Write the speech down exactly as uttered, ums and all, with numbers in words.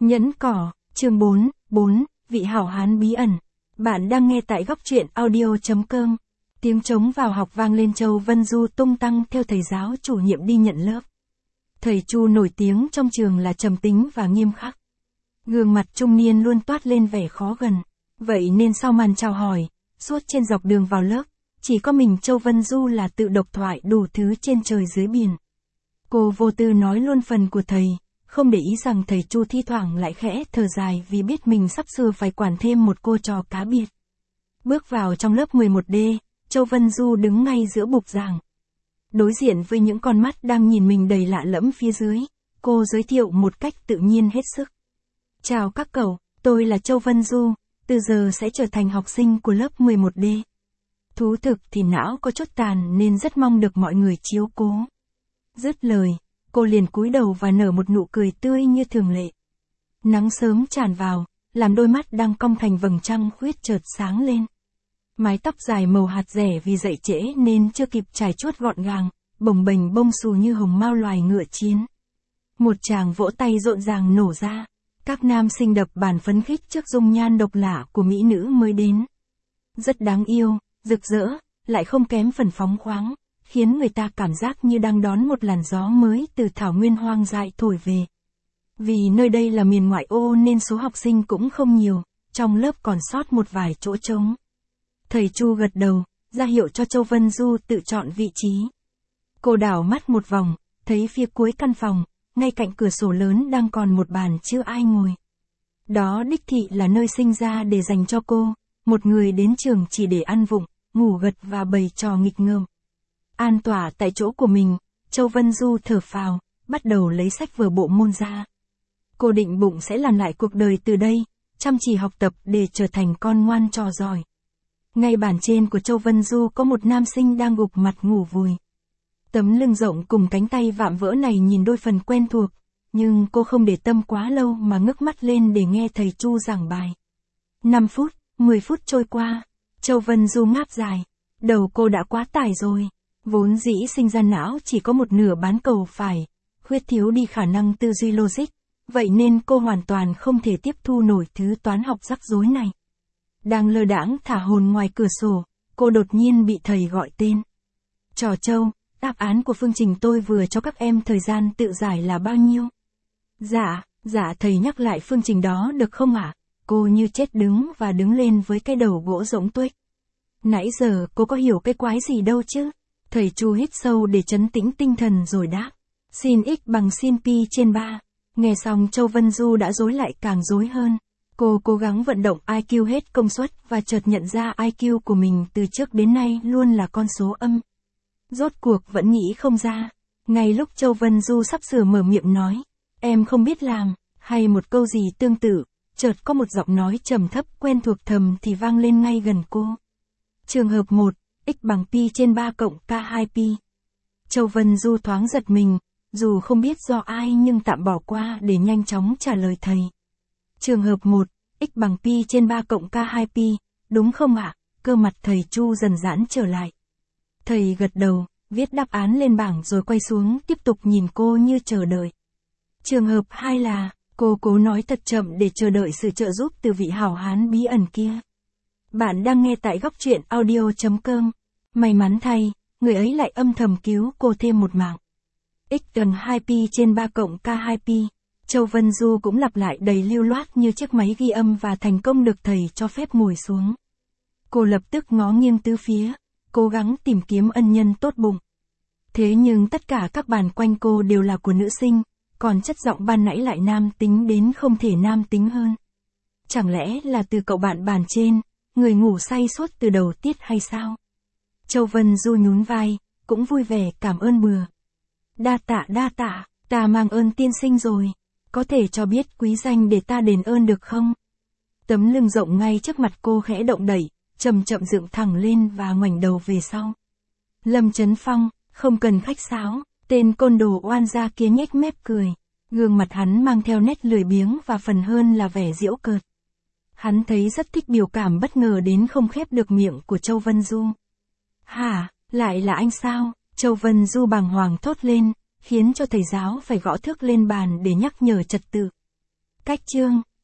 Nhẫn cỏ, chương bốn, bốn, vị hảo hán bí ẩn. Bạn đang nghe tại góc truyện audio.com. Tiếng trống vào học vang lên, Châu Vân Du tung tăng theo thầy giáo chủ nhiệm đi nhận lớp. Thầy Chu nổi tiếng trong trường là trầm tính và nghiêm khắc. Gương mặt trung niên luôn toát lên vẻ khó gần. Vậy nên sau màn chào hỏi, suốt trên dọc đường vào lớp, chỉ có mình Châu Vân Du là tự độc thoại đủ thứ trên trời dưới biển. Cô vô tư nói luôn phần của thầy, không để ý rằng thầy Chu thi thoảng lại khẽ thở dài vì biết mình sắp sửa phải quản thêm một cô trò cá biệt. Bước vào trong lớp mười một D, Châu Vân Du đứng ngay giữa bục giảng. Đối diện với những con mắt đang nhìn mình đầy lạ lẫm phía dưới, cô giới thiệu một cách tự nhiên hết sức. Chào các cậu, tôi là Châu Vân Du, từ giờ sẽ trở thành học sinh của lớp mười một D. Thú thực thì não có chút tàn nên rất mong được mọi người chiếu cố. Dứt lời, cô liền cúi đầu và nở một nụ cười tươi như thường lệ. Nắng sớm tràn vào, làm đôi mắt đang cong thành vầng trăng khuyết chợt sáng lên. Mái tóc dài màu hạt rẻ vì dậy trễ nên chưa kịp trải chuốt gọn gàng, bồng bềnh bông xù như hồng mao loài ngựa chiến. Một tràng vỗ tay rộn ràng nổ ra, các nam sinh đập bàn phấn khích trước dung nhan độc lạ của mỹ nữ mới đến. Rất đáng yêu, rực rỡ, lại không kém phần phóng khoáng, khiến người ta cảm giác như đang đón một làn gió mới từ thảo nguyên hoang dại thổi về. Vì nơi đây là miền ngoại ô nên số học sinh cũng không nhiều, trong lớp còn sót một vài chỗ trống. Thầy Chu gật đầu, ra hiệu cho Châu Vân Du tự chọn vị trí. Cô đảo mắt một vòng, thấy phía cuối căn phòng, ngay cạnh cửa sổ lớn đang còn một bàn chưa ai ngồi. Đó đích thị là nơi sinh ra để dành cho cô, một người đến trường chỉ để ăn vụng, ngủ gật và bày trò nghịch ngợm. An tỏa tại chỗ của mình, Châu Vân Du thở phào, bắt đầu lấy sách vở bộ môn ra. Cô định bụng sẽ làm lại cuộc đời từ đây, chăm chỉ học tập để trở thành con ngoan trò giỏi. Ngay bàn trên của Châu Vân Du có một nam sinh đang gục mặt ngủ vùi. Tấm lưng rộng cùng cánh tay vạm vỡ này nhìn đôi phần quen thuộc, nhưng cô không để tâm quá lâu mà ngước mắt lên để nghe thầy Chu giảng bài. năm phút, mười phút trôi qua, Châu Vân Du ngáp dài, đầu cô đã quá tải rồi. Vốn dĩ sinh ra não chỉ có một nửa bán cầu phải, khuyết thiếu đi khả năng tư duy logic, vậy nên cô hoàn toàn không thể tiếp thu nổi thứ toán học rắc rối này. Đang lơ đãng thả hồn ngoài cửa sổ, cô đột nhiên bị thầy gọi tên. Trò Châu, đáp án của phương trình tôi vừa cho các em thời gian tự giải là bao nhiêu? Dạ, dạ thầy nhắc lại phương trình đó được không ạ? Cô như chết đứng và đứng lên với cái đầu gỗ rỗng tuếch. Nãy giờ cô có hiểu cái quái gì đâu chứ? Thầy Chu hít sâu để trấn tĩnh tinh thần rồi đáp. Sin x bằng sin pi trên ba. Nghe xong Châu Vân Du đã rối lại càng rối hơn. Cô cố gắng vận động i kiu hết công suất và chợt nhận ra i kiu của mình từ trước đến nay luôn là con số âm. Rốt cuộc vẫn nghĩ không ra. Ngay lúc Châu Vân Du sắp sửa mở miệng nói, em không biết làm, hay một câu gì tương tự, chợt có một giọng nói trầm thấp quen thuộc thầm thì vang lên ngay gần cô. Trường hợp một, x bằng pi trên ba cộng k hai pi. Châu Vân Du thoáng giật mình, dù không biết do ai nhưng tạm bỏ qua để nhanh chóng trả lời thầy. Trường hợp một, x bằng pi trên ba cộng k hai pi, đúng không ạ? Cơ mặt thầy Chu dần giãn trở lại. Thầy gật đầu, viết đáp án lên bảng rồi quay xuống tiếp tục nhìn cô như chờ đợi. Trường hợp hai là, cô cố nói thật chậm để chờ đợi sự trợ giúp từ vị hảo hán bí ẩn kia. Bạn đang nghe tại góc truyện audio.com. May mắn thay, người ấy lại âm thầm cứu cô thêm một mạng. X gần hai pi trên ba cộng k hai pi. Châu Vân Du cũng lặp lại đầy lưu loát như chiếc máy ghi âm và thành công được thầy cho phép ngồi xuống. Cô lập tức ngó nghiêng tứ phía, cố gắng tìm kiếm ân nhân tốt bụng. Thế nhưng tất cả các bàn quanh cô đều là của nữ sinh, còn chất giọng ban nãy lại nam tính đến không thể nam tính hơn. Chẳng lẽ là từ cậu bạn bàn trên, người ngủ say suốt từ đầu tiết hay sao? Châu Vân Du nhún vai, cũng vui vẻ cảm ơn bừa. Đa tạ đa tạ, ta mang ơn tiên sinh rồi, có thể cho biết quý danh để ta đền ơn được không? Tấm lưng rộng ngay trước mặt cô khẽ động đẩy, chậm chậm dựng thẳng lên và ngoảnh đầu về sau. Lâm Chấn Phong, không cần khách sáo, tên côn đồ oan gia kia nhếch mép cười, gương mặt hắn mang theo nét lười biếng và phần hơn là vẻ giễu cợt. Hắn thấy rất thích biểu cảm bất ngờ đến không khép được miệng của Châu Vân Du. Hả, lại là anh sao? Châu Vân Du bàng hoàng thốt lên, khiến cho thầy giáo phải gõ thước lên bàn để nhắc nhở trật tự. Cách chương